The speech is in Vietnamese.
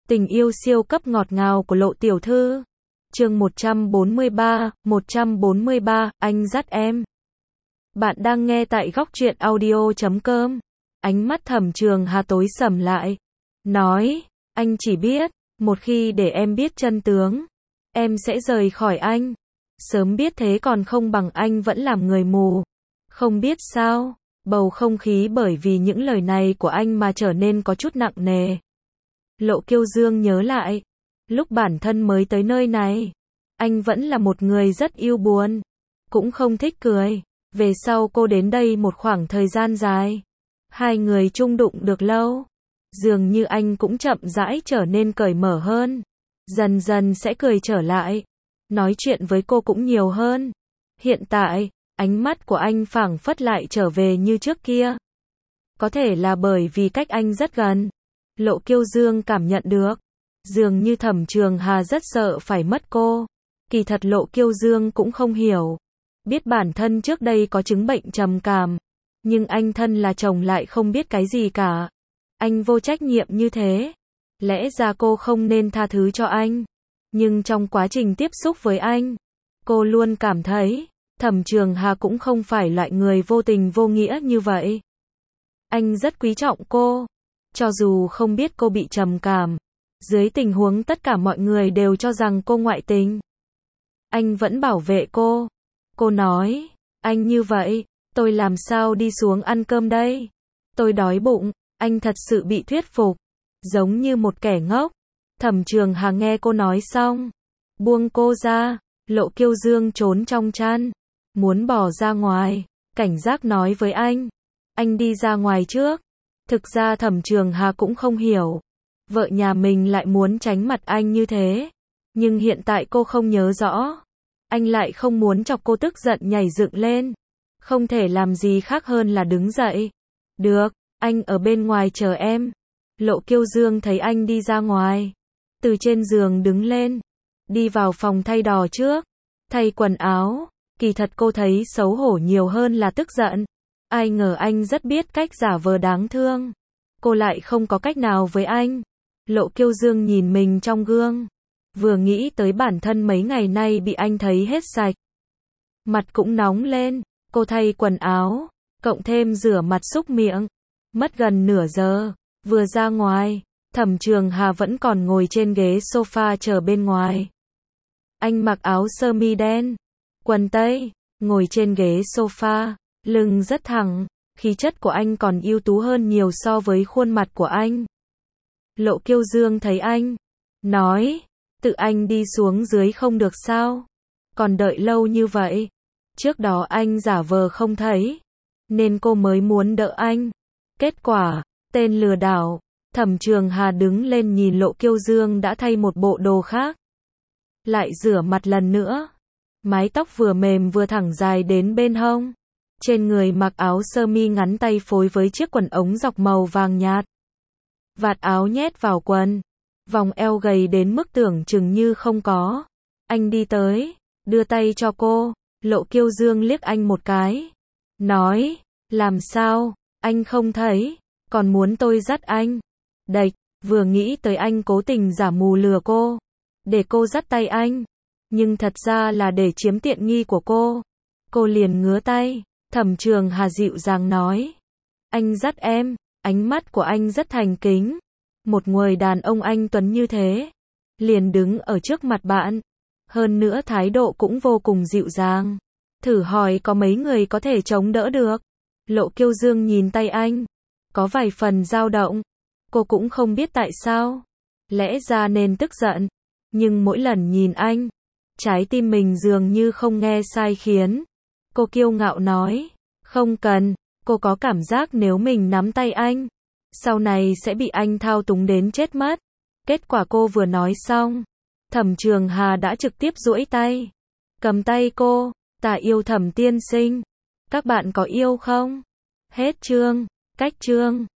Tình yêu siêu cấp ngọt ngào của Lộ tiểu thư. Chương 143, anh dắt em. Bạn đang nghe tại góc truyện audio.com. Ánh mắt Thẩm Trường Hà tối sầm lại. Nói, anh chỉ biết, một khi để em biết chân tướng, em sẽ rời khỏi anh. Sớm biết thế còn không bằng anh vẫn làm người mù. Không biết sao, bầu không khí bởi vì những lời này của anh mà trở nên có chút nặng nề. Lộ Kiêu Dương nhớ lại, lúc bản thân mới tới nơi này, anh vẫn là một người rất yêu buồn, cũng không thích cười. Về sau cô đến đây một khoảng thời gian dài, hai người chung đụng được lâu, dường như anh cũng chậm rãi trở nên cởi mở hơn, dần dần sẽ cười trở lại, nói chuyện với cô cũng nhiều hơn. Hiện tại, ánh mắt của anh phảng phất lại trở về như trước kia. Có thể là bởi vì cách anh rất gần. Lộ Kiêu Dương cảm nhận được, dường như Thẩm Trường Hà rất sợ phải mất cô. Kỳ thật Lộ Kiêu Dương cũng không hiểu, biết bản thân trước đây có chứng bệnh trầm cảm, nhưng anh thân là chồng lại không biết cái gì cả. Anh vô trách nhiệm như thế, lẽ ra cô không nên tha thứ cho anh. Nhưng trong quá trình tiếp xúc với anh, cô luôn cảm thấy, Thẩm Trường Hà cũng không phải loại người vô tình vô nghĩa như vậy. Anh rất quý trọng cô. Cho dù không biết cô bị trầm cảm, dưới tình huống tất cả mọi người đều cho rằng cô ngoại tình, anh vẫn bảo vệ cô. Cô nói, anh như vậy, tôi làm sao đi xuống ăn cơm đây? Tôi đói bụng. Anh thật sự bị thuyết phục, giống như một kẻ ngốc. Thẩm Trường Hà nghe cô nói xong, buông cô ra. Lộ Kiêu Dương trốn trong chăn, muốn bỏ ra ngoài, cảnh giác nói với anh đi ra ngoài trước. Thực ra Thẩm Trường Hà cũng không hiểu, vợ nhà mình lại muốn tránh mặt anh như thế. Nhưng hiện tại cô không nhớ rõ, anh lại không muốn chọc cô tức giận nhảy dựng lên. Không thể làm gì khác hơn là đứng dậy. Được, anh ở bên ngoài chờ em. Lộ Kiêu Dương thấy anh đi ra ngoài, từ trên giường đứng lên, đi vào phòng thay đồ trước, thay quần áo. Kỳ thật cô thấy xấu hổ nhiều hơn là tức giận. Ai ngờ anh rất biết cách giả vờ đáng thương. Cô lại không có cách nào với anh. Lộ Kiêu Dương nhìn mình trong gương, vừa nghĩ tới bản thân mấy ngày nay bị anh thấy hết sạch, mặt cũng nóng lên. Cô thay quần áo, cộng thêm rửa mặt súc miệng, mất gần nửa giờ. Vừa ra ngoài, Thẩm Trường Hà vẫn còn ngồi trên ghế sofa chờ bên ngoài. Anh mặc áo sơ mi đen, quần tây, ngồi trên ghế sofa, lưng rất thẳng, khí chất của anh còn ưu tú hơn nhiều so với khuôn mặt của anh. Lộ Kiêu Dương thấy anh, nói, tự anh đi xuống dưới không được sao? Còn đợi lâu như vậy. Trước đó anh giả vờ không thấy, nên cô mới muốn đỡ anh. Kết quả, tên lừa đảo. Thẩm Trường Hà đứng lên nhìn Lộ Kiêu Dương đã thay một bộ đồ khác, lại rửa mặt lần nữa. Mái tóc vừa mềm vừa thẳng dài đến bên hông. Trên người mặc áo sơ mi ngắn tay phối với chiếc quần ống dọc màu vàng nhạt. Vạt áo nhét vào quần, vòng eo gầy đến mức tưởng chừng như không có. Anh đi tới, đưa tay cho cô. Lộ Kiêu Dương liếc anh một cái, nói, làm sao, anh không thấy, còn muốn tôi dắt anh? Đệch, vừa nghĩ tới anh cố tình giả mù lừa cô, để cô dắt tay anh, nhưng thật ra là để chiếm tiện nghi của cô. Cô liền ngứa tay. Thẩm Trường Hà dịu dàng nói, anh dắt em. Ánh mắt của anh rất thành kính. Một người đàn ông anh tuấn như thế, liền đứng ở trước mặt bạn. Hơn nữa thái độ cũng vô cùng dịu dàng. Thử hỏi có mấy người có thể chống đỡ được? Lộ Kiêu Dương nhìn tay anh, có vài phần dao động. Cô cũng không biết tại sao, lẽ ra nên tức giận, nhưng mỗi lần nhìn anh, trái tim mình dường như không nghe sai khiến. Cô kiêu ngạo nói, không cần. Cô có cảm giác nếu mình nắm tay anh, sau này sẽ bị anh thao túng đến chết mất. Kết quả cô vừa nói xong, Thẩm Trường Hà đã trực tiếp duỗi tay, cầm tay cô. Ta yêu Thẩm tiên sinh. Các bạn có yêu không? Hết chương. Cách chương.